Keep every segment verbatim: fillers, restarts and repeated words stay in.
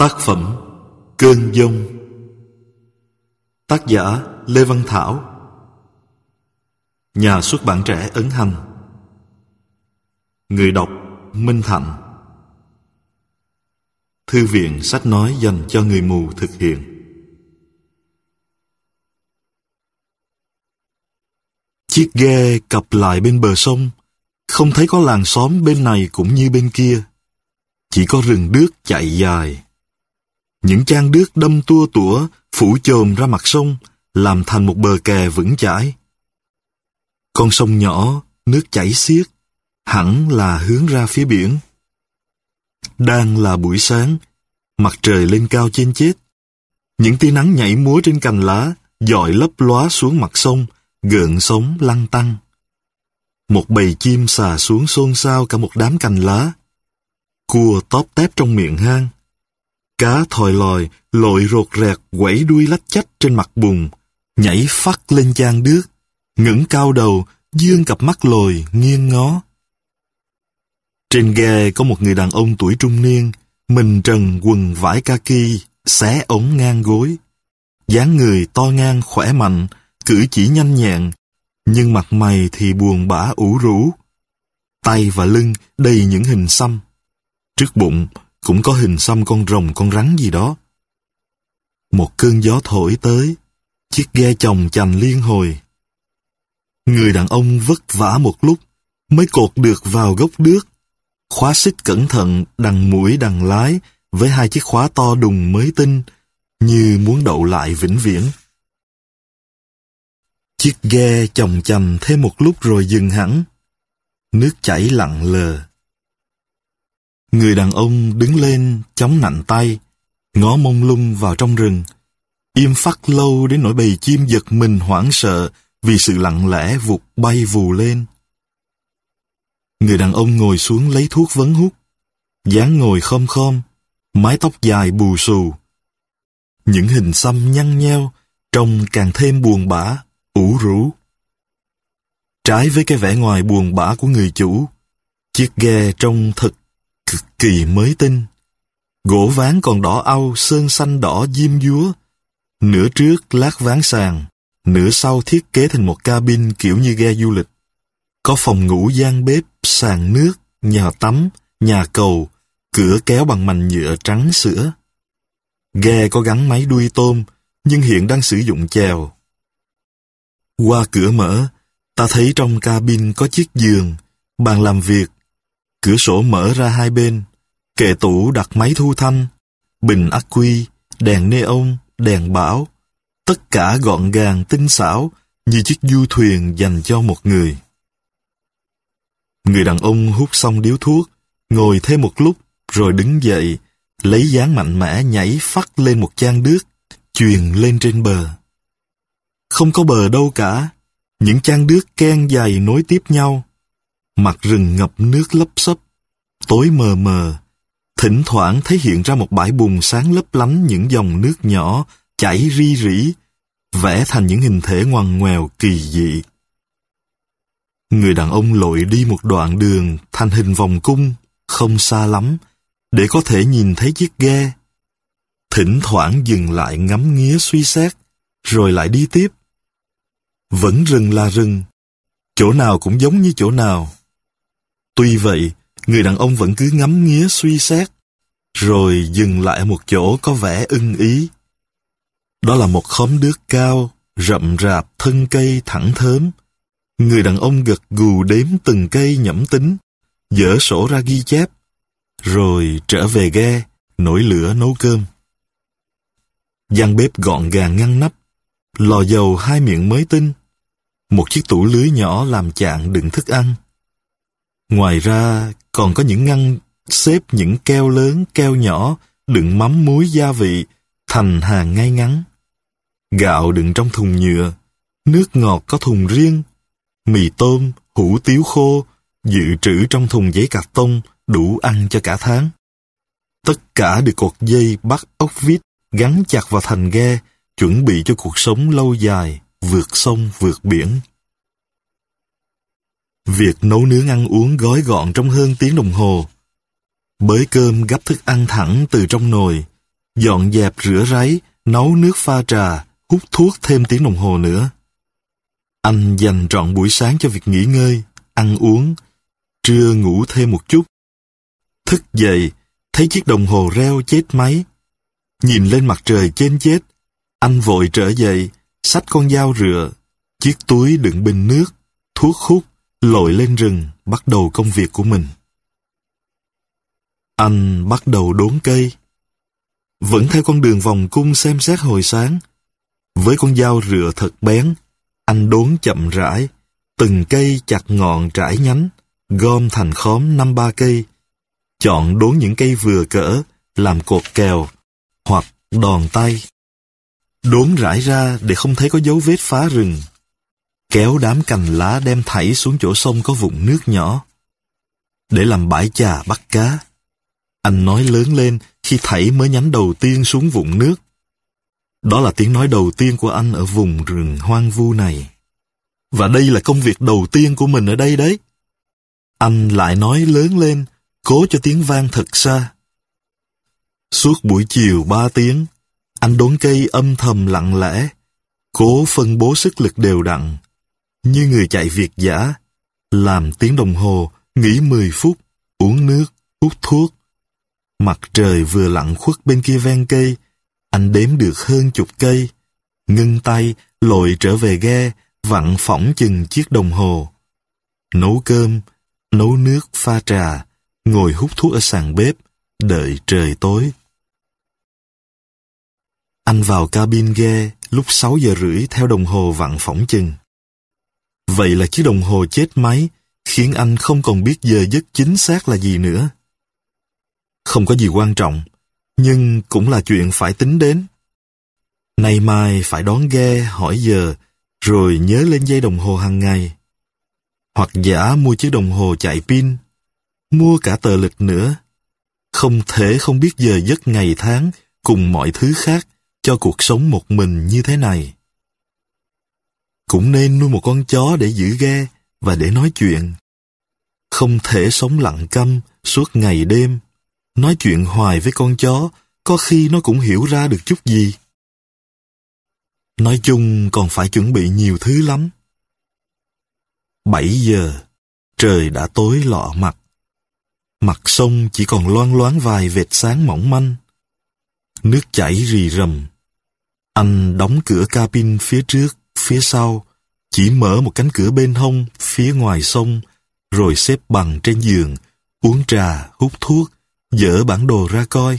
Tác phẩm Cơn Giông. Tác giả Lê Văn Thảo. Nhà xuất bản Trẻ Ấn Hành. Người đọc Minh Thạnh. Thư viện sách nói dành cho người mù thực hiện. Chiếc ghe cập lại bên bờ sông. Không thấy có làng xóm bên này cũng như bên kia. Chỉ có rừng đước chạy dài. Những trang đước đâm tua tủa phủ chồm ra mặt sông, làm thành một bờ kè vững chãi. Con sông nhỏ, nước chảy xiết, hẳn là hướng ra phía biển. Đang là buổi sáng, mặt trời lên cao trên chết. Những tia nắng nhảy múa trên cành lá, dọi lấp lóa xuống mặt sông, gợn sóng lăn tăn. Một bầy chim xà xuống xôn xao cả một đám cành lá. Cua tóp tép trong miệng hang. Cá thòi lòi, lội rột rẹt, quẩy đuôi lách chách trên mặt bùn, nhảy phắt lên trang đước, ngẩng cao đầu, dương cặp mắt lồi, nghiêng ngó. Trên ghe có một người đàn ông tuổi trung niên, mình trần quần vải kaki, xé ống ngang gối. Dáng người to ngang khỏe mạnh, cử chỉ nhanh nhẹn, nhưng mặt mày thì buồn bã ủ rũ. Tay và lưng đầy những hình xăm. Trước bụng cũng có hình xăm con rồng con rắn gì đó. Một cơn gió thổi tới, chiếc ghe chồng chành liên hồi. Người đàn ông vất vả một lúc mới cột được vào gốc đước, khóa xích cẩn thận đằng mũi đằng lái với hai chiếc khóa to đùng mới tinh, như muốn đậu lại vĩnh viễn. Chiếc ghe chồng chành thêm một lúc rồi dừng hẳn. Nước chảy lặng lờ. Người đàn ông đứng lên chống nạnh tay, ngó mông lung vào trong rừng, im phắt lâu đến nỗi bầy chim giật mình hoảng sợ vì sự lặng lẽ vụt bay vù lên. Người đàn ông ngồi xuống lấy thuốc vấn hút, dáng ngồi khom khom, mái tóc dài bù xù. Những hình xăm nhăn nheo, trông càng thêm buồn bã, ủ rũ. Trái với cái vẻ ngoài buồn bã của người chủ, chiếc ghe trông thật cực kỳ mới tinh. Gỗ ván còn đỏ au, sơn xanh đỏ diêm dúa. Nửa trước lát ván sàn, nửa sau thiết kế thành một cabin kiểu như ghe du lịch. Có phòng ngủ, gian bếp, sàn nước, nhà tắm, nhà cầu, cửa kéo bằng mành nhựa trắng sữa. Ghe có gắn máy đuôi tôm, nhưng hiện đang sử dụng chèo. Qua cửa mở, ta thấy trong cabin có chiếc giường, bàn làm việc, cửa sổ mở ra hai bên, kệ tủ đặt máy thu thanh, bình ắc quy, đèn neon, đèn bão, tất cả gọn gàng tinh xảo như chiếc du thuyền dành cho một người. Người đàn ông hút xong điếu thuốc, ngồi thêm một lúc rồi đứng dậy, lấy dáng mạnh mẽ nhảy phắt lên một trang đước, chuyền lên trên bờ. Không có bờ đâu cả, những trang đước ken dày nối tiếp nhau. Mặt rừng ngập nước lấp xấp, tối mờ mờ, thỉnh thoảng thấy hiện ra một bãi bùn sáng lấp lánh những dòng nước nhỏ chảy ri rỉ, vẽ thành những hình thể ngoằn ngoèo kỳ dị. Người đàn ông lội đi một đoạn đường thành hình vòng cung, không xa lắm, để có thể nhìn thấy chiếc ghe. Thỉnh thoảng dừng lại ngắm nghía suy xét, rồi lại đi tiếp. Vẫn rừng là rừng, chỗ nào cũng giống như chỗ nào. Tuy vậy, người đàn ông vẫn cứ ngắm nghía suy xét, rồi dừng lại ở một chỗ có vẻ ưng ý. Đó là một khóm đước cao, rậm rạp, thân cây thẳng thớm. Người đàn ông gật gù đếm từng cây nhẩm tính, dở sổ ra ghi chép, rồi trở về ghe, nổi lửa nấu cơm. Gian bếp gọn gàng ngăn nắp, lò dầu hai miệng mới tinh, một chiếc tủ lưới nhỏ làm chạn đựng thức ăn. Ngoài ra còn có những ngăn xếp những keo lớn, keo nhỏ, đựng mắm muối gia vị, thành hàng ngay ngắn. Gạo đựng trong thùng nhựa, nước ngọt có thùng riêng, mì tôm, hủ tiếu khô, dự trữ trong thùng giấy cạc tông, đủ ăn cho cả tháng. Tất cả được cột dây bắt ốc vít gắn chặt vào thành ghe, chuẩn bị cho cuộc sống lâu dài, vượt sông vượt biển. Việc nấu nướng ăn uống gói gọn trong hơn tiếng đồng hồ. Bới cơm gắp thức ăn thẳng từ trong nồi, dọn dẹp rửa ráy, nấu nước pha trà, hút thuốc thêm tiếng đồng hồ nữa. Anh dành trọn buổi sáng cho việc nghỉ ngơi, ăn uống, trưa ngủ thêm một chút. Thức dậy, thấy chiếc đồng hồ reo chết máy. Nhìn lên mặt trời chênh chết, anh vội trở dậy, xách con dao rựa, chiếc túi đựng bình nước, thuốc hút, lội lên rừng, bắt đầu công việc của mình. Anh bắt đầu đốn cây. Vẫn theo con đường vòng cung xem xét hồi sáng. Với con dao rựa thật bén, anh đốn chậm rãi, từng cây chặt ngọn trải nhánh, gom thành khóm năm ba cây. Chọn đốn những cây vừa cỡ, làm cột kèo, hoặc đòn tay. Đốn rải ra để không thấy có dấu vết phá rừng. Kéo đám cành lá đem thảy xuống chỗ sông có vũng nước nhỏ. Để làm bãi chà bắt cá. Anh nói lớn lên khi thảy mới nhánh đầu tiên xuống vũng nước. Đó là tiếng nói đầu tiên của anh ở vùng rừng hoang vu này. Và đây là công việc đầu tiên của mình ở đây đấy. Anh lại nói lớn lên, cố cho tiếng vang thật xa. Suốt buổi chiều ba tiếng, anh đốn cây âm thầm lặng lẽ, cố phân bố sức lực đều đặn, như người chạy việt dã, làm tiếng đồng hồ, nghỉ mười phút, uống nước, hút thuốc. Mặt trời vừa lặn khuất bên kia ven cây, anh đếm được hơn chục cây, ngưng tay, lội trở về ghe, vặn phỏng chừng chiếc đồng hồ. Nấu cơm, nấu nước, pha trà, ngồi hút thuốc ở sàn bếp, đợi trời tối. Anh vào cabin ghe lúc sáu giờ rưỡi theo đồng hồ vặn phỏng chừng. Vậy là chiếc đồng hồ chết máy, khiến anh không còn biết giờ giấc chính xác là gì nữa. Không có gì quan trọng, nhưng cũng là chuyện phải tính đến. Nay mai phải đón ghe hỏi giờ, rồi nhớ lên dây đồng hồ hàng ngày. Hoặc giả mua chiếc đồng hồ chạy pin, mua cả tờ lịch nữa. Không thể không biết giờ giấc ngày tháng cùng mọi thứ khác cho cuộc sống một mình như thế này. Cũng nên nuôi một con chó để giữ ghe và để nói chuyện. Không thể sống lặng câm suốt ngày đêm. Nói chuyện hoài với con chó, có khi nó cũng hiểu ra được chút gì. Nói chung còn phải chuẩn bị nhiều thứ lắm. Bảy giờ, trời đã tối lọ mặt. Mặt sông chỉ còn loang loáng vài vệt sáng mỏng manh. Nước chảy rì rầm. Anh đóng cửa cabin phía trước, phía sau, chỉ mở một cánh cửa bên hông phía ngoài sông, rồi xếp bằng trên giường, uống trà, hút thuốc, dỡ bản đồ ra coi.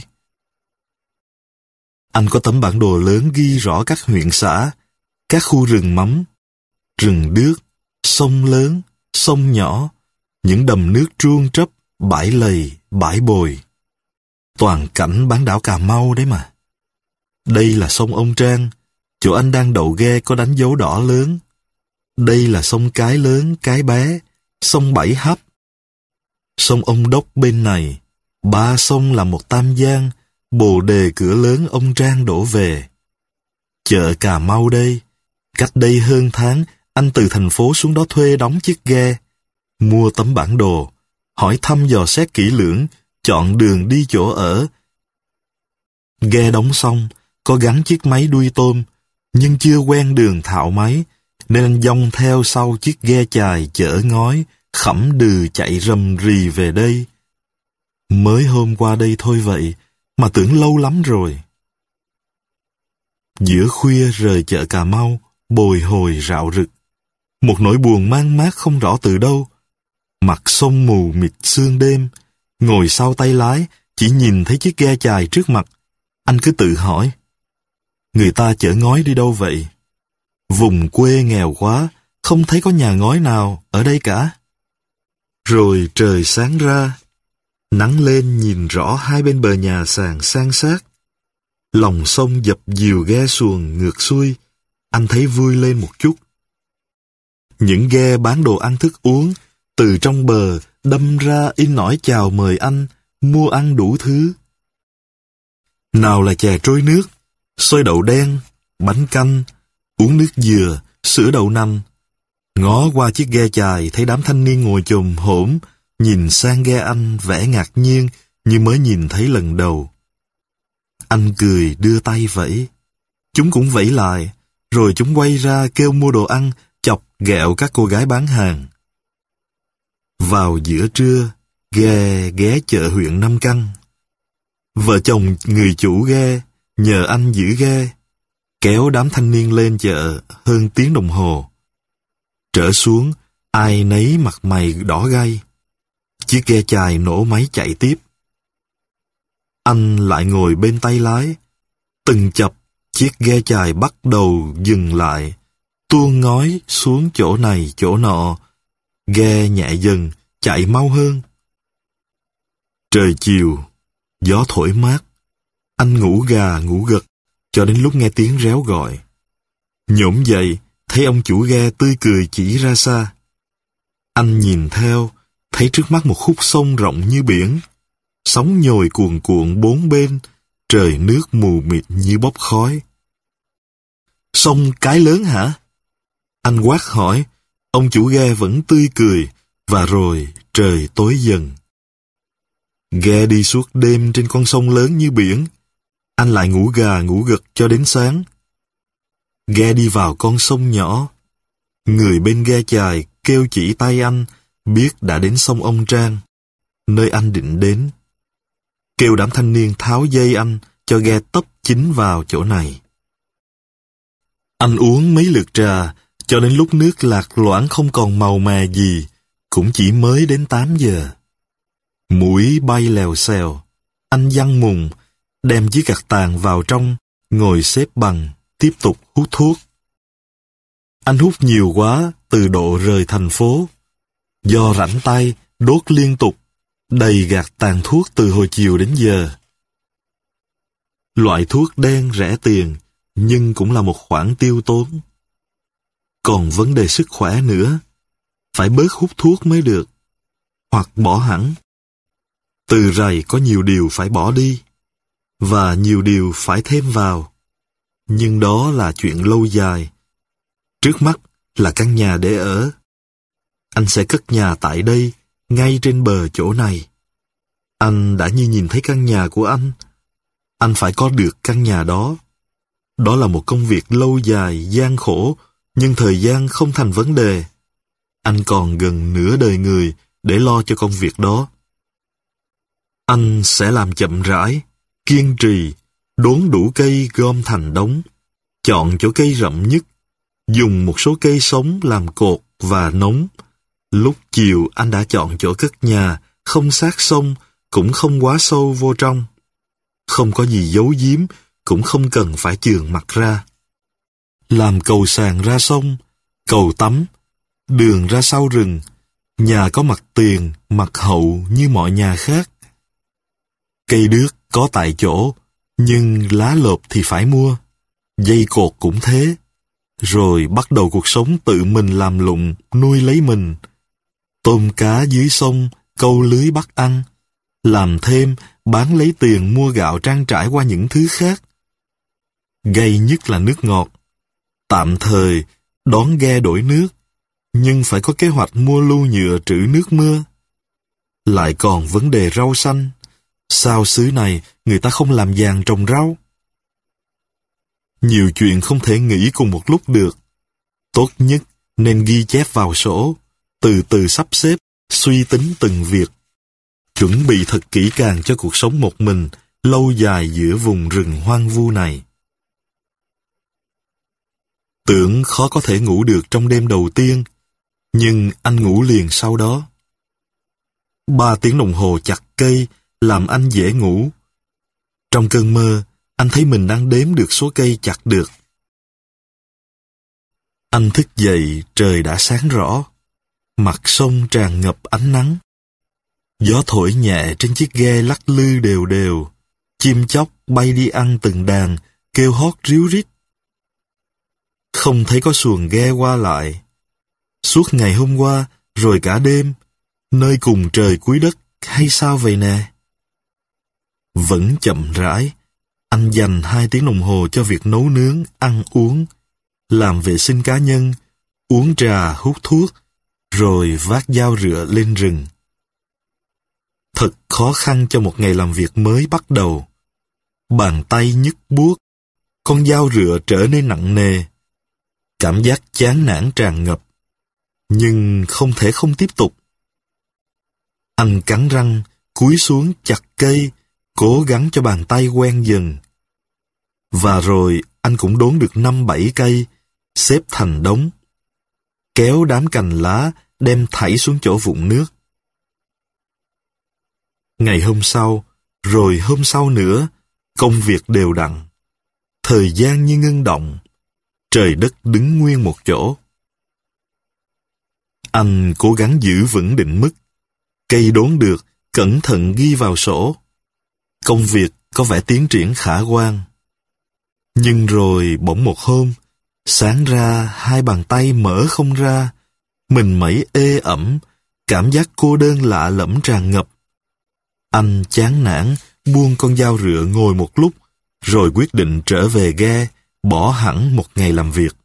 Anh có tấm bản đồ lớn ghi rõ các huyện xã, các khu rừng mắm, rừng đước, sông lớn, sông nhỏ, những đầm nước truông trấp, bãi lầy, bãi bồi. Toàn cảnh bán đảo Cà Mau đấy mà. Đây là sông Ông Trang, chỗ anh đang đậu ghe có đánh dấu đỏ lớn. Đây là sông Cái Lớn, Cái Bé, sông Bảy Hấp. Sông Ông Đốc bên này, ba sông là một tam giang, bồ đề cửa lớn Ông Trang đổ về. Chợ Cà Mau đây, cách đây hơn tháng, anh từ thành phố xuống đó thuê đóng chiếc ghe, mua tấm bản đồ, hỏi thăm dò xét kỹ lưỡng, chọn đường đi chỗ ở. Ghe đóng xong, có gắn chiếc máy đuôi tôm, nhưng chưa quen đường thạo máy, nên anh dong theo sau chiếc ghe chài chở ngói, khẩm đừ chạy rầm rì về đây. Mới hôm qua đây thôi vậy, mà tưởng lâu lắm rồi. Giữa khuya rời chợ Cà Mau, bồi hồi rạo rực. Một nỗi buồn mang mát không rõ từ đâu. Mặt sông mù mịt sương đêm, ngồi sau tay lái, chỉ nhìn thấy chiếc ghe chài trước mặt. Anh cứ tự hỏi, người ta chở ngói đi đâu vậy? Vùng quê nghèo quá, không thấy có nhà ngói nào ở đây cả. Rồi trời sáng ra, nắng lên nhìn rõ hai bên bờ nhà sàn san sát. Lòng sông dập dìu ghe xuồng ngược xuôi, anh thấy vui lên một chút. Những ghe bán đồ ăn thức uống, từ trong bờ đâm ra in nổi chào mời anh, mua ăn đủ thứ. Nào là chè trôi nước, xôi đậu đen, bánh canh, uống nước dừa, sữa đậu nành. Ngó qua chiếc ghe chài thấy đám thanh niên ngồi chồm hổm, nhìn sang ghe anh vẻ ngạc nhiên như mới nhìn thấy lần đầu. Anh cười đưa tay vẫy. Chúng cũng vẫy lại, rồi chúng quay ra kêu mua đồ ăn, chọc ghẹo các cô gái bán hàng. Vào giữa trưa, ghe ghé chợ huyện Nam Căn. Vợ chồng người chủ ghe nhờ anh giữ ghe, kéo đám thanh niên lên chợ hơn tiếng đồng hồ. Trở xuống, ai nấy mặt mày đỏ gay. Chiếc ghe chài nổ máy chạy tiếp. Anh lại ngồi bên tay lái. Từng chập, chiếc ghe chài bắt đầu dừng lại, tuôn ngói xuống chỗ này chỗ nọ. Ghe nhẹ dần, chạy mau hơn. Trời chiều, gió thổi mát. Anh ngủ gà ngủ gật cho đến lúc nghe tiếng réo gọi. Nhổm dậy, thấy ông chủ ghe tươi cười chỉ ra xa. Anh nhìn theo, thấy trước mắt một khúc sông rộng như biển. Sóng nhồi cuồn cuộn bốn bên, trời nước mù mịt như bốc khói. Sông Cái Lớn hả? Anh quát hỏi. Ông chủ ghe vẫn tươi cười, và rồi trời tối dần. Ghe đi suốt đêm trên con sông lớn như biển. Anh lại ngủ gà ngủ gật cho đến sáng. Ghe đi vào con sông nhỏ. Người bên ghe chài kêu chỉ tay anh, biết đã đến sông Ông Trang, nơi anh định đến. Kêu đám thanh niên tháo dây anh, cho ghe tấp chính vào chỗ này. Anh uống mấy lượt trà, cho đến lúc nước lạc loãng không còn màu mè gì, cũng chỉ mới đến tám giờ. Mũi bay lèo xèo, anh văng mùng, đem chiếc gạt tàn vào trong, ngồi xếp bằng, tiếp tục hút thuốc. Anh hút nhiều quá, từ độ rời thành phố. Do rảnh tay, đốt liên tục, đầy gạt tàn thuốc từ hồi chiều đến giờ. Loại thuốc đen rẻ tiền, nhưng cũng là một khoản tiêu tốn. Còn vấn đề sức khỏe nữa, phải bớt hút thuốc mới được, hoặc bỏ hẳn. Từ rày có nhiều điều phải bỏ đi, và nhiều điều phải thêm vào. Nhưng đó là chuyện lâu dài. Trước mắt là căn nhà để ở. Anh sẽ cất nhà tại đây, ngay trên bờ chỗ này. Anh đã như nhìn thấy căn nhà của anh. Anh phải có được căn nhà đó. Đó là một công việc lâu dài, gian khổ, nhưng thời gian không thành vấn đề. Anh còn gần nửa đời người để lo cho công việc đó. Anh sẽ làm chậm rãi, kiên trì, đốn đủ cây gom thành đống, chọn chỗ cây rậm nhất, dùng một số cây sống làm cột và nống. Lúc chiều anh đã chọn chỗ cất nhà, không sát sông, cũng không quá sâu vô trong. Không có gì giấu giếm, cũng không cần phải chườn mặt ra. Làm cầu sàn ra sông, cầu tắm, đường ra sau rừng, nhà có mặt tiền, mặt hậu như mọi nhà khác. Cây đước có tại chỗ, nhưng lá lộp thì phải mua. Dây cột cũng thế. Rồi bắt đầu cuộc sống tự mình làm lụng, nuôi lấy mình. Tôm cá dưới sông, câu lưới bắt ăn. Làm thêm, bán lấy tiền mua gạo trang trải qua những thứ khác. Gay nhất là nước ngọt. Tạm thời, đón ghe đổi nước, nhưng phải có kế hoạch mua lu nhựa trữ nước mưa. Lại còn vấn đề rau xanh. Sao xứ này người ta không làm giàn trồng rau? Nhiều chuyện không thể nghĩ cùng một lúc được. Tốt nhất nên ghi chép vào sổ, từ từ sắp xếp, suy tính từng việc. Chuẩn bị thật kỹ càng cho cuộc sống một mình, lâu dài giữa vùng rừng hoang vu này. Tưởng khó có thể ngủ được trong đêm đầu tiên, nhưng anh ngủ liền sau đó. Ba tiếng đồng hồ chặt cây làm anh dễ ngủ. Trong cơn mơ, anh thấy mình đang đếm được số cây chặt được. Anh thức dậy, trời đã sáng rõ. Mặt sông tràn ngập ánh nắng. Gió thổi nhẹ trên chiếc ghe lắc lư đều đều. Chim chóc bay đi ăn từng đàn, kêu hót ríu rít. Không thấy có xuồng ghe qua lại. Suốt ngày hôm qua, rồi cả đêm, nơi cùng trời cuối đất hay sao vậy nè? Vẫn chậm rãi, anh dành hai tiếng đồng hồ cho việc nấu nướng, ăn uống, làm vệ sinh cá nhân, uống trà, hút thuốc, rồi vác dao rựa lên rừng. Thật khó khăn cho một ngày làm việc mới bắt đầu. Bàn tay nhức buốt, con dao rựa trở nên nặng nề. Cảm giác chán nản tràn ngập, nhưng không thể không tiếp tục. Anh cắn răng, cúi xuống chặt cây, cố gắng cho bàn tay quen dần. Và rồi anh cũng đốn được năm bảy cây, xếp thành đống. Kéo đám cành lá, đem thảy xuống chỗ vũng nước. Ngày hôm sau, rồi hôm sau nữa, công việc đều đặn. Thời gian như ngưng động, trời đất đứng nguyên một chỗ. Anh cố gắng giữ vững định mức. Cây đốn được, cẩn thận ghi vào sổ. Công việc có vẻ tiến triển khả quan. Nhưng rồi bỗng một hôm, sáng ra hai bàn tay mở không ra, mình mẩy ê ẩm, cảm giác cô đơn lạ lẫm tràn ngập. Anh chán nản, buông con dao rựa ngồi một lúc, rồi quyết định trở về ghe, bỏ hẳn một ngày làm việc.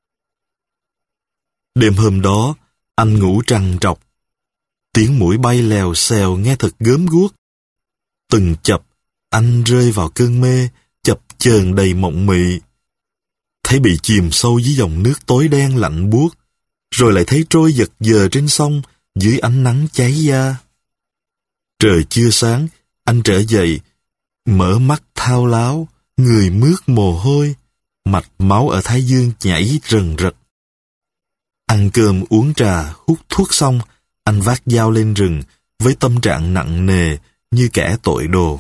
Đêm hôm đó, anh ngủ trằn trọc. Tiếng muỗi bay lèo xèo nghe thật gớm guốc. Từng chập, anh rơi vào cơn mê, chập chờn đầy mộng mị. Thấy bị chìm sâu dưới dòng nước tối đen lạnh buốt, rồi lại thấy trôi giật giờ trên sông dưới ánh nắng cháy da. Trời chưa sáng, anh trở dậy, mở mắt thao láo, người mướt mồ hôi, mạch máu ở thái dương nhảy rần rật. Ăn cơm uống trà, hút thuốc xong, anh vác dao lên rừng với tâm trạng nặng nề như kẻ tội đồ.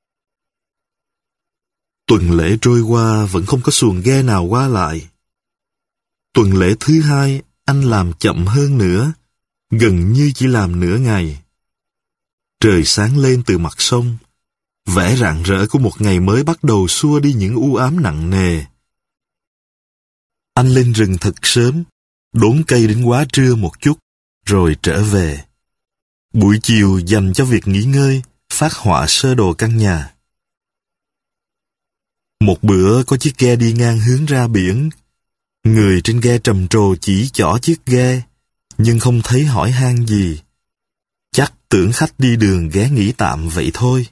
Tuần lễ trôi qua vẫn không có xuồng ghe nào qua lại. Tuần lễ thứ hai, anh làm chậm hơn nữa, gần như chỉ làm nửa ngày. Trời sáng lên từ mặt sông, vẻ rạng rỡ của một ngày mới bắt đầu xua đi những u ám nặng nề. Anh lên rừng thật sớm, đốn cây đến quá trưa một chút, rồi trở về. Buổi chiều dành cho việc nghỉ ngơi, phát họa sơ đồ căn nhà. Một bữa có chiếc ghe đi ngang hướng ra biển. Người trên ghe trầm trồ chỉ trỏ chiếc ghe, nhưng không thấy hỏi han gì. Chắc tưởng khách đi đường ghé nghỉ tạm vậy thôi.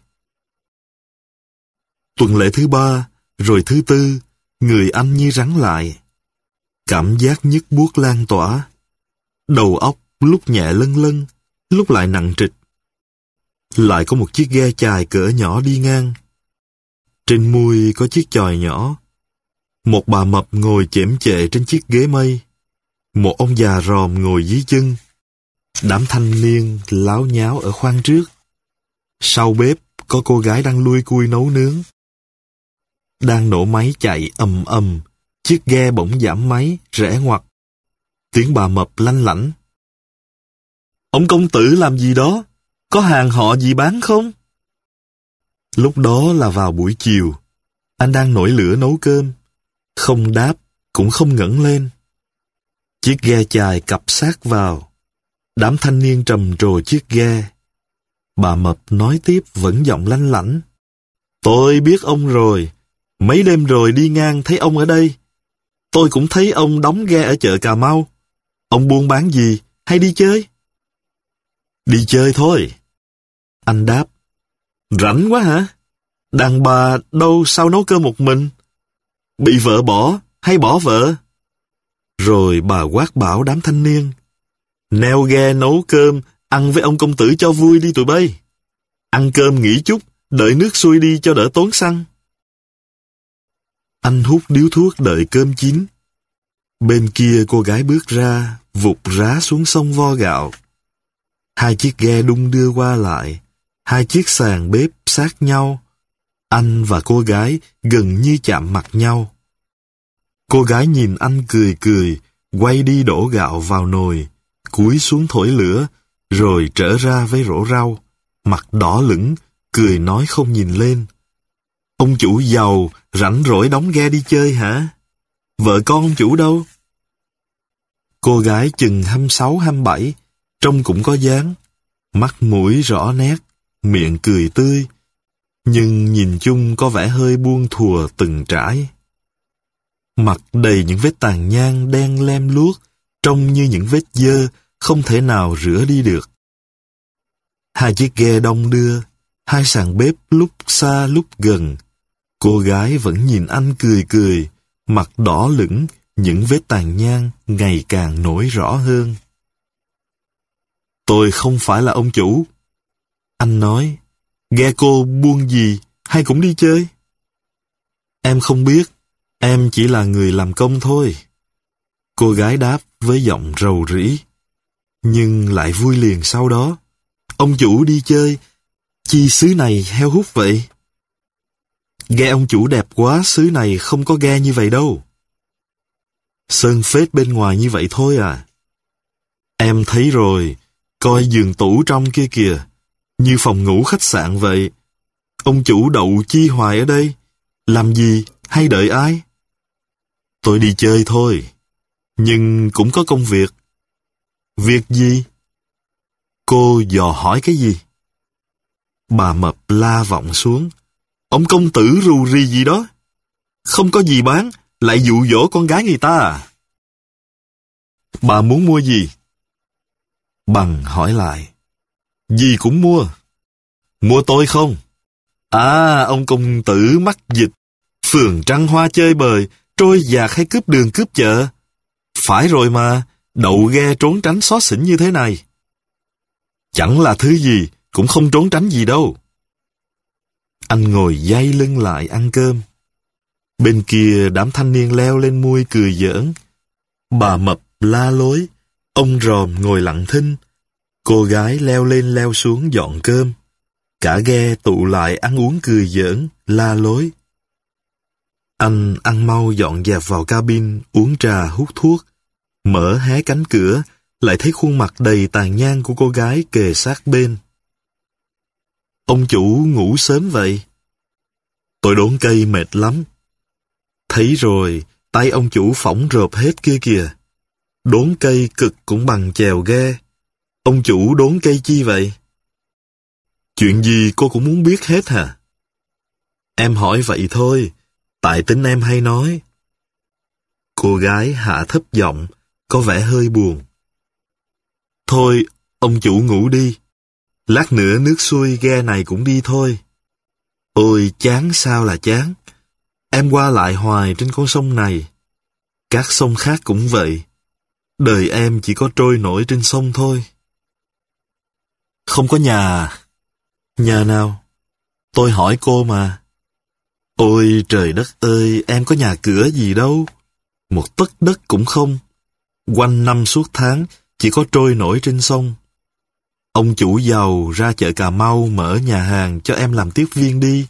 Tuần lễ thứ ba, rồi thứ tư, người anh như rắn lại. Cảm giác nhức buốt lan tỏa. Đầu óc lúc nhẹ lân lân, lúc lại nặng trịch. Lại có một chiếc ghe chài cỡ nhỏ đi ngang. Trên mui có chiếc chòi nhỏ. Một bà mập ngồi chễm chệ trên chiếc ghế mây. Một ông già ròm ngồi dưới chân. Đám thanh niên láo nháo ở khoang trước. Sau bếp có cô gái đang lui cui nấu nướng. Đang nổ máy chạy ầm ầm, chiếc ghe bỗng giảm máy, rẽ ngoặt. Tiếng bà mập lanh lảnh. Ông công tử làm gì đó? Có hàng họ gì bán không? Lúc đó là vào buổi chiều. Anh đang nổi lửa nấu cơm. Không đáp, cũng không ngẩng lên. Chiếc ghe chài cập sát vào. Đám thanh niên trầm trồ chiếc ghe. Bà mập nói tiếp vẫn giọng lanh lảnh. Tôi biết ông rồi. Mấy đêm rồi đi ngang thấy ông ở đây. Tôi cũng thấy ông đóng ghe ở chợ Cà Mau. Ông buôn bán gì hay đi chơi? Đi chơi thôi. Anh đáp. Rảnh quá hả? Đàn bà đâu sao nấu cơm một mình? Bị vợ bỏ hay bỏ vợ? Rồi bà quát bảo đám thanh niên. Neo ghe nấu cơm, ăn với ông công tử cho vui đi tụi bay. Ăn cơm nghỉ chút, đợi nước xuôi đi cho đỡ tốn xăng. Anh hút điếu thuốc đợi cơm chín. Bên kia cô gái bước ra, vụt rá xuống sông vo gạo. Hai chiếc ghe đung đưa qua lại, hai chiếc sàn bếp sát nhau. Anh và cô gái gần như chạm mặt nhau. Cô gái nhìn anh cười cười, quay đi đổ gạo vào nồi, cúi xuống thổi lửa, rồi trở ra với rổ rau, mặt đỏ lửng, cười nói không nhìn lên. Ông chủ giàu, rảnh rỗi đóng ghe đi chơi hả? Vợ con ông chủ đâu? Cô gái chừng hai mươi sáu hai mươi bảy, trông cũng có dáng, mắt mũi rõ nét, miệng cười tươi, nhưng nhìn chung có vẻ hơi buông thùa từng trải. Mặt đầy những vết tàn nhang đen lem luốc, trông như những vết dơ, không thể nào rửa đi được. Hai chiếc ghe đong đưa, hai sàn bếp lúc xa lúc gần. Cô gái vẫn nhìn anh cười cười, mặt đỏ lửng, những vết tàn nhang ngày càng nổi rõ hơn. Tôi không phải là ông chủ. Anh nói, ghe cô buôn gì hay cũng đi chơi? Em không biết, em chỉ là người làm công thôi. Cô gái đáp với giọng rầu rĩ, nhưng lại vui liền sau đó. Ông chủ đi chơi, chi xứ này heo hút vậy? Ghe ông chủ đẹp quá, xứ này không có ghe như vậy đâu. Sơn phết bên ngoài như vậy thôi à? Em thấy rồi, coi giường tủ trong kia kìa, như phòng ngủ khách sạn vậy. Ông chủ đậu chi hoài ở đây, làm gì hay đợi ai? Tôi đi chơi thôi, nhưng cũng có công việc. Việc gì? Cô dò hỏi cái gì? Bà mập la vọng xuống. Ông công tử rù rì gì đó? Không có gì bán, lại dụ dỗ con gái người ta à? Bà muốn mua gì? Bằng hỏi lại. Gì cũng mua. Mua tôi không? À, ông công tử mắc dịch, phường trăng hoa chơi bời, trôi dạt hay cướp đường cướp chợ. Phải rồi mà, đậu ghe trốn tránh xó xỉnh như thế này. Chẳng là thứ gì, cũng không trốn tránh gì đâu. Anh ngồi day lưng lại ăn cơm. Bên kia đám thanh niên leo lên mui cười giỡn. Bà mập la lối, ông ròm ngồi lặng thinh. Cô gái leo lên leo xuống dọn cơm. Cả ghe tụ lại ăn uống cười giỡn, la lối. Anh ăn mau dọn dẹp vào cabin, uống trà hút thuốc. Mở hé cánh cửa, lại thấy khuôn mặt đầy tàn nhang của cô gái kề sát bên. Ông chủ ngủ sớm vậy? Tôi đốn cây mệt lắm. Thấy rồi, tay ông chủ phỏng rộp hết kia kìa. Đốn cây cực cũng bằng chèo ghe. Ông chủ đốn cây chi vậy? Chuyện gì cô cũng muốn biết hết hả? Em hỏi vậy thôi, tại tính em hay nói. Cô gái hạ thấp giọng, có vẻ hơi buồn. Thôi, ông chủ ngủ đi. Lát nữa nước xuôi ghe này cũng đi thôi. Ôi, chán sao là chán. Em qua lại hoài trên con sông này. Các sông khác cũng vậy. Đời em chỉ có trôi nổi trên sông thôi. Không có nhà. Nhà nào? Tôi hỏi cô mà. Ôi trời đất ơi, em có nhà cửa gì đâu. Một tấc đất cũng không. Quanh năm suốt tháng, chỉ có trôi nổi trên sông. Ông chủ giàu ra chợ Cà Mau mở nhà hàng cho em làm tiếp viên đi.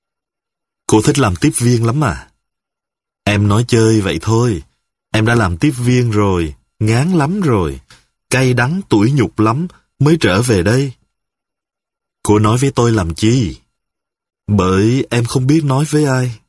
Cô thích làm tiếp viên lắm à? Em nói chơi vậy thôi. Em đã làm tiếp viên rồi, ngán lắm rồi. Cay đắng tủi nhục lắm mới trở về đây. Cô nói với tôi làm chi? Bởi em không biết nói với ai.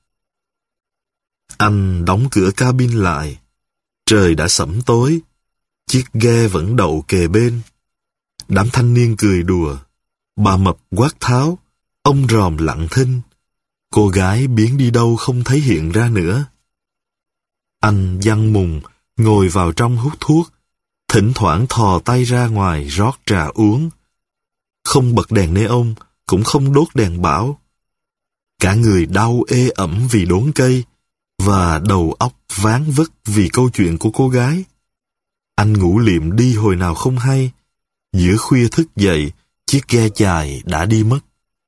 Anh đóng cửa cabin lại. Trời đã sẫm tối. Chiếc ghe vẫn đậu kề bên. Đám thanh niên cười đùa. Bà mập quát tháo. Ông ròm lặng thinh. Cô gái biến đi đâu không thấy hiện ra nữa. Anh giăng mùng, ngồi vào trong hút thuốc. Thỉnh thoảng thò tay ra ngoài rót trà uống. Không bật đèn neon, cũng không đốt đèn bão. Cả người đau ê ẩm vì đốn cây, và đầu óc ván vất vì câu chuyện của cô gái. Anh ngủ liệm đi hồi nào không hay. Giữa khuya thức dậy, chiếc ghe chài đã đi mất.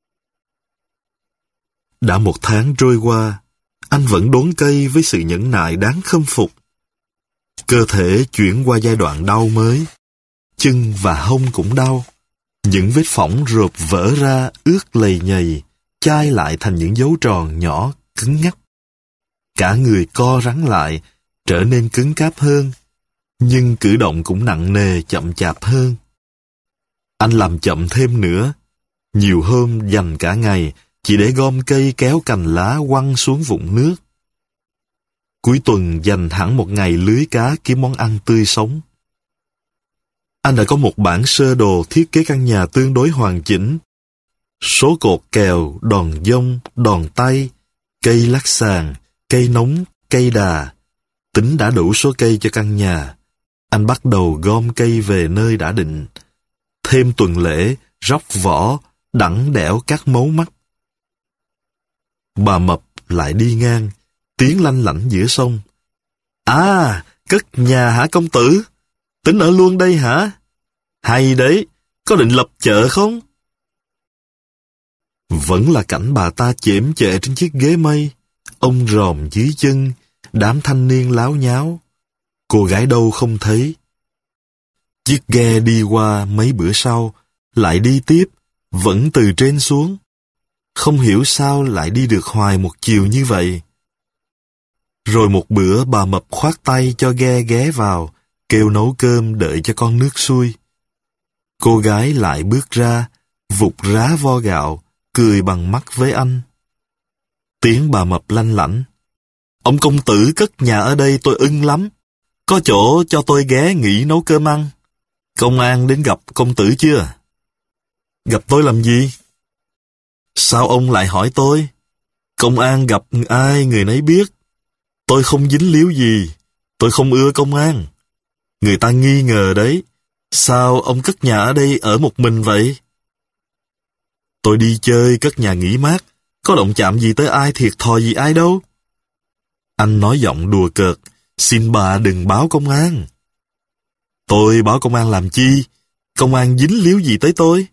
Đã một tháng trôi qua, anh vẫn đốn cây với sự nhẫn nại đáng khâm phục. Cơ thể chuyển qua giai đoạn đau mới. Chân và hông cũng đau. Những vết phỏng rộp vỡ ra ướt lầy nhầy, chai lại thành những dấu tròn nhỏ, cứng ngắc. Cả người co rắn lại, trở nên cứng cáp hơn, nhưng cử động cũng nặng nề, chậm chạp hơn. Anh làm chậm thêm nữa. Nhiều hôm dành cả ngày, chỉ để gom cây kéo cành lá quăng xuống vũng nước. Cuối tuần dành hẳn một ngày lưới cá kiếm món ăn tươi sống. Anh đã có một bản sơ đồ thiết kế căn nhà tương đối hoàn chỉnh. Số cột kèo, đòn dông, đòn tay, cây lát sàn, cây nống, cây đà. Tính đã đủ số cây cho căn nhà. Anh bắt đầu gom cây về nơi đã định. Thêm tuần lễ, róc vỏ, đẵng đẽo các mấu mắt. Bà mập lại đi ngang, tiếng lanh lảnh giữa sông. À, cất nhà hả công tử? Tính ở luôn đây hả? Hay đấy, có định lập chợ không? Vẫn là cảnh bà ta chễm chệ trên chiếc ghế mây, ông ròm dưới chân, đám thanh niên láo nháo. Cô gái đâu không thấy. Chiếc ghe đi qua mấy bữa sau, lại đi tiếp, vẫn từ trên xuống. Không hiểu sao lại đi được hoài một chiều như vậy. Rồi một bữa bà Mập khoát tay cho ghe ghé vào, kêu nấu cơm đợi cho con nước xuôi. Cô gái lại bước ra, vụt rá vo gạo, cười bằng mắt với anh. Tiếng bà Mập lanh lảnh. Ông công tử cất nhà ở đây tôi ưng lắm. Có chỗ cho tôi ghé nghỉ nấu cơm ăn. Công an đến gặp công tử chưa? Gặp tôi làm gì? Sao ông lại hỏi tôi? Công an gặp ai người nấy biết. Tôi không dính líu gì. Tôi không ưa công an. Người ta nghi ngờ đấy. Sao ông cất nhà ở đây ở một mình vậy? Tôi đi chơi cất nhà nghỉ mát. Có động chạm gì tới ai, thiệt thòi gì ai đâu. Anh nói giọng đùa cợt. Xin bà đừng báo công an. Tôi báo công an làm chi? Công an dính líu gì tới tôi?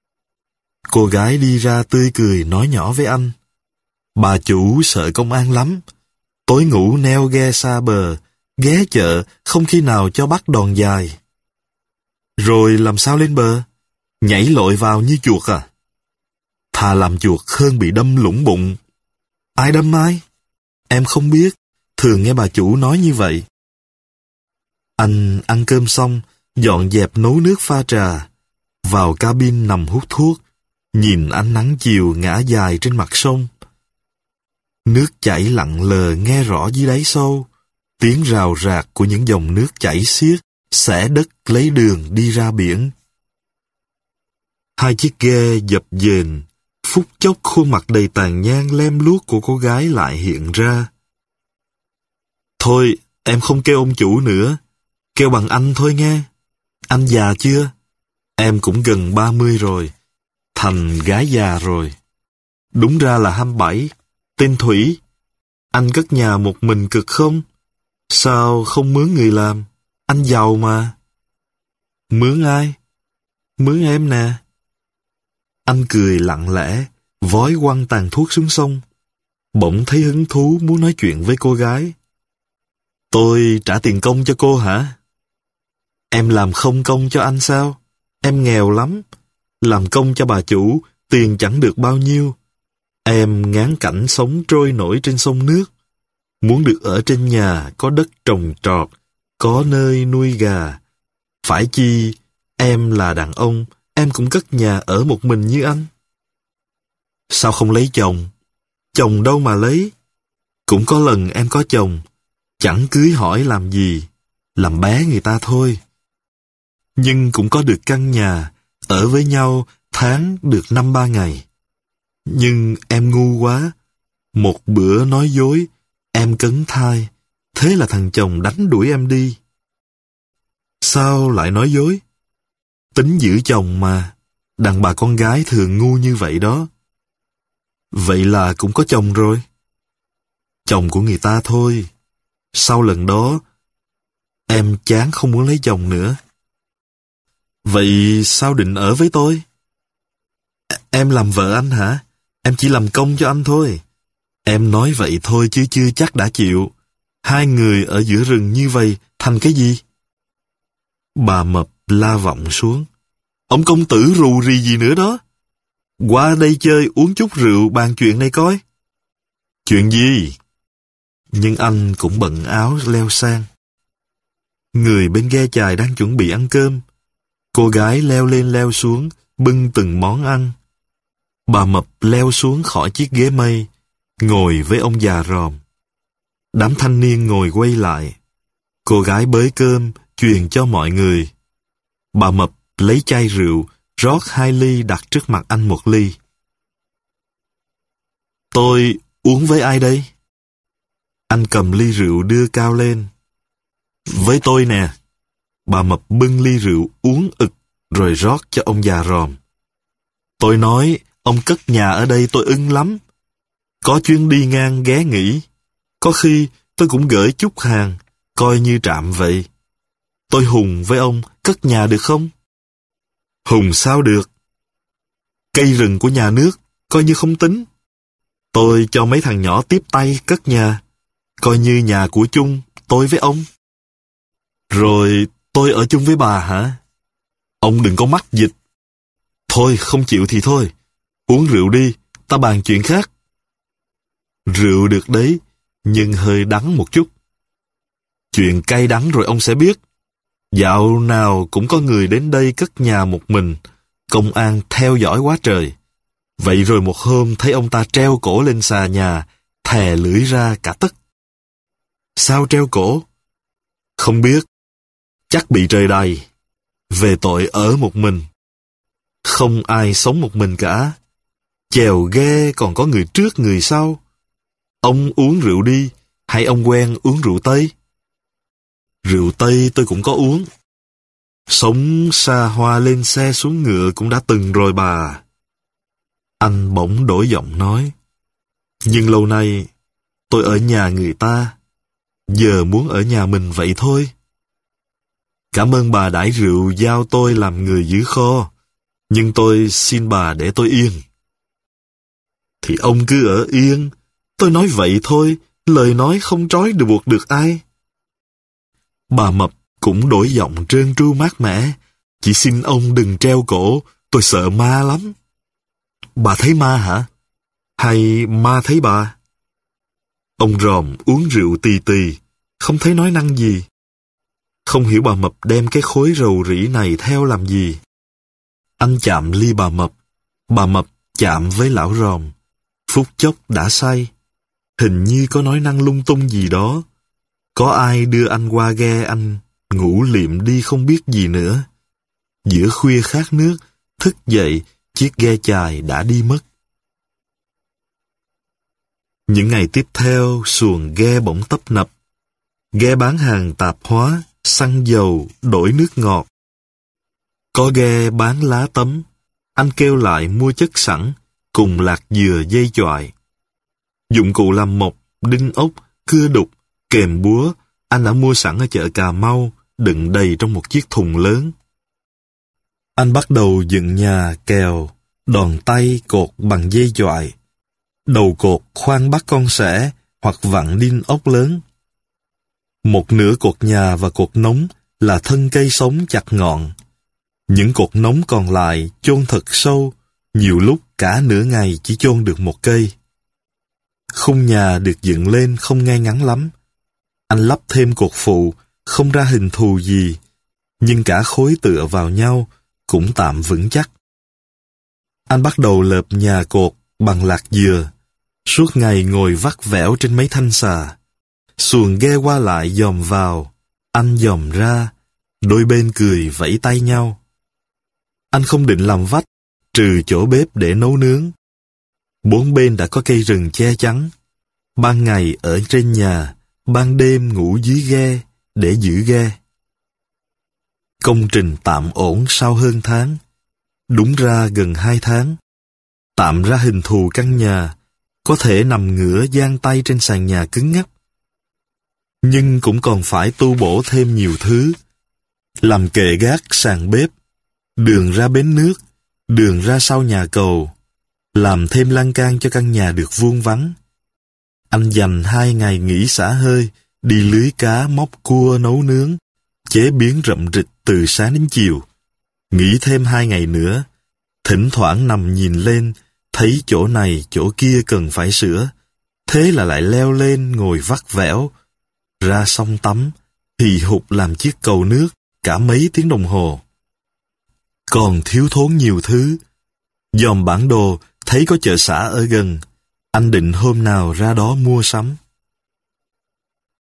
Cô gái đi ra tươi cười nói nhỏ với anh. Bà chủ sợ công an lắm. Tối ngủ neo ghe xa bờ, ghé chợ, không khi nào cho bắt đòn dài. Rồi làm sao lên bờ? Nhảy lội vào như chuột à? Thà làm chuột hơn bị đâm lũng bụng. Ai đâm ai? Em không biết, thường nghe bà chủ nói như vậy. Anh ăn cơm xong, dọn dẹp nấu nước pha trà, vào cabin nằm hút thuốc, nhìn ánh nắng chiều ngã dài trên mặt sông. Nước chảy lặng lờ nghe rõ dưới đáy sâu, tiếng rào rạc của những dòng nước chảy xiết, xẻ đất lấy đường đi ra biển. Hai chiếc ghe dập dềnh, phút chốc khuôn mặt đầy tàn nhang lem luốc của cô gái lại hiện ra. Thôi, em không kêu ông chủ nữa, kêu bằng anh thôi nghe. Anh già chưa? Em cũng gần ba mươi rồi, thành gái già rồi. Đúng ra là hai mươi bảy, tên Thủy. Anh cất nhà một mình cực không? Sao không mướn người làm? Anh giàu mà. Mướn ai? Mướn em nè. Anh cười lặng lẽ, vói quăng tàn thuốc xuống sông. Bỗng thấy hứng thú muốn nói chuyện với cô gái. Tôi trả tiền công cho cô hả? Em làm không công cho anh sao? Em nghèo lắm. Làm công cho bà chủ, tiền chẳng được bao nhiêu. Em ngán cảnh sống trôi nổi trên sông nước. Muốn được ở trên nhà, có đất trồng trọt, có nơi nuôi gà. Phải chi, em là đàn ông, em cũng cất nhà ở một mình như anh. Sao không lấy chồng? Chồng đâu mà lấy. Cũng có lần em có chồng, chẳng cưới hỏi làm gì, làm bé người ta thôi. Nhưng cũng có được căn nhà, ở với nhau tháng được năm ba ngày. Nhưng em ngu quá, một bữa nói dối, em cấn thai, thế là thằng chồng đánh đuổi em đi. Sao lại nói dối? Tính giữ chồng mà, đàn bà con gái thường ngu như vậy đó. Vậy là cũng có chồng rồi. Chồng của người ta thôi. Sau lần đó, em chán không muốn lấy chồng nữa. Vậy sao định ở với tôi? Em làm vợ anh hả? Em chỉ làm công cho anh thôi. Em nói vậy thôi chứ chưa chắc đã chịu. Hai người ở giữa rừng như vậy thành cái gì? Bà Mập la vọng xuống. Ông công tử rù rì gì nữa đó? Qua đây chơi uống chút rượu bàn chuyện này coi. Chuyện gì? Nhưng anh cũng bận áo leo sang. Người bên ghe chài đang chuẩn bị ăn cơm. Cô gái leo lên leo xuống, bưng từng món ăn. Bà Mập leo xuống khỏi chiếc ghế mây, ngồi với ông già ròm. Đám thanh niên ngồi quay lại. Cô gái bới cơm, truyền cho mọi người. Bà Mập lấy chai rượu, rót hai ly đặt trước mặt anh một ly. Tôi uống với ai đây? Anh cầm ly rượu đưa cao lên. Với tôi nè. Bà Mập bưng ly rượu uống ực rồi rót cho ông già ròm. Tôi nói, ông cất nhà ở đây tôi ưng lắm. Có chuyến đi ngang ghé nghỉ. Có khi tôi cũng gửi chút hàng, coi như trạm vậy. Tôi hùng với ông cất nhà được không? Hùng sao được? Cây rừng của nhà nước, coi như không tính. Tôi cho mấy thằng nhỏ tiếp tay cất nhà, coi như nhà của chung, tôi với ông. Rồi tôi ở chung với bà hả? Ông đừng có mắc dịch. Thôi, không chịu thì thôi. Uống rượu đi, ta bàn chuyện khác. Rượu được đấy, nhưng hơi đắng một chút. Chuyện cay đắng rồi ông sẽ biết. Dạo nào cũng có người đến đây cất nhà một mình, công an theo dõi quá trời. Vậy rồi một hôm thấy ông ta treo cổ lên xà nhà, thè lưỡi ra cả tấc. Sao treo cổ? Không biết. Chắc bị trời đày. Về tội ở một mình. Không ai sống một mình cả. Chèo ghe còn có người trước người sau. Ông uống rượu đi, hay ông quen uống rượu Tây? Rượu Tây tôi cũng có uống. Sống xa hoa lên xe xuống ngựa cũng đã từng rồi bà. Anh bỗng đổi giọng nói. Nhưng lâu nay tôi ở nhà người ta, giờ muốn ở nhà mình vậy thôi. Cảm ơn bà đãi rượu giao tôi làm người giữ kho, nhưng tôi xin bà để tôi yên. Thì ông cứ ở yên, tôi nói vậy thôi, lời nói không trói được buộc được ai. Bà Mập cũng đổi giọng trơn tru mát mẻ. Chỉ xin ông đừng treo cổ, tôi sợ ma lắm. Bà thấy ma hả? Hay ma thấy bà? Ông Ròm uống rượu tì tì, không thấy nói năng gì. Không hiểu bà Mập đem cái khối rầu rĩ này theo làm gì. Anh chạm ly bà Mập, bà Mập chạm với lão Ròm. Phút chốc đã say. Hình như có nói năng lung tung gì đó. Có ai đưa anh qua ghe anh ngủ liệm đi không biết gì nữa. Giữa khuya khát nước, thức dậy, chiếc ghe chài đã đi mất. Những ngày tiếp theo, xuồng ghe bỗng tấp nập. Ghe bán hàng tạp hóa, xăng dầu, đổi nước ngọt. Có ghe bán lá tấm. Anh kêu lại mua chất sẵn, cùng lạc dừa dây choại. Dụng cụ làm mộc, đinh ốc, cưa đục, kềm búa, anh đã mua sẵn ở chợ Cà Mau, đựng đầy trong một chiếc thùng lớn. Anh bắt đầu dựng nhà kèo, đòn tay cột bằng dây choại. Đầu cột khoan bắt con sẻ hoặc vặn đinh ốc lớn. Một nửa cột nhà và cột nống là thân cây sống chặt ngọn. Những cột nống còn lại chôn thật sâu, nhiều lúc cả nửa ngày chỉ chôn được một cây. Khung nhà được dựng lên không ngay ngắn lắm. Anh lắp thêm cột phụ, không ra hình thù gì, nhưng cả khối tựa vào nhau cũng tạm vững chắc. Anh bắt đầu lợp nhà cột bằng lạc dừa, suốt ngày ngồi vắt vẻo trên mấy thanh xà. Xuồng ghe qua lại dòm vào, anh dòm ra, đôi bên cười vẫy tay nhau. Anh không định làm vách, trừ chỗ bếp để nấu nướng. Bốn bên đã có cây rừng che chắn. Ban ngày ở trên nhà, ban đêm ngủ dưới ghe để giữ ghe. Công trình tạm ổn sau hơn tháng. Đúng ra gần hai tháng. Tạm ra hình thù căn nhà, có thể nằm ngửa giang tay trên sàn nhà cứng ngắc. Nhưng cũng còn phải tu bổ thêm nhiều thứ. Làm kệ gác sàn bếp, đường ra bến nước, đường ra sau nhà cầu, làm thêm lan can cho căn nhà được vuông vắn. Anh dành hai ngày nghỉ xả hơi, đi lưới cá móc cua nấu nướng, chế biến rậm rịch từ sáng đến chiều. Nghỉ thêm hai ngày nữa, thỉnh thoảng nằm nhìn lên, thấy chỗ này chỗ kia cần phải sửa, thế là lại leo lên ngồi vắt vẻo, ra sông tắm, hì hục làm chiếc cầu nước cả mấy tiếng đồng hồ. Còn thiếu thốn nhiều thứ. Dòm bản đồ thấy có chợ xã ở gần, anh định hôm nào ra đó mua sắm.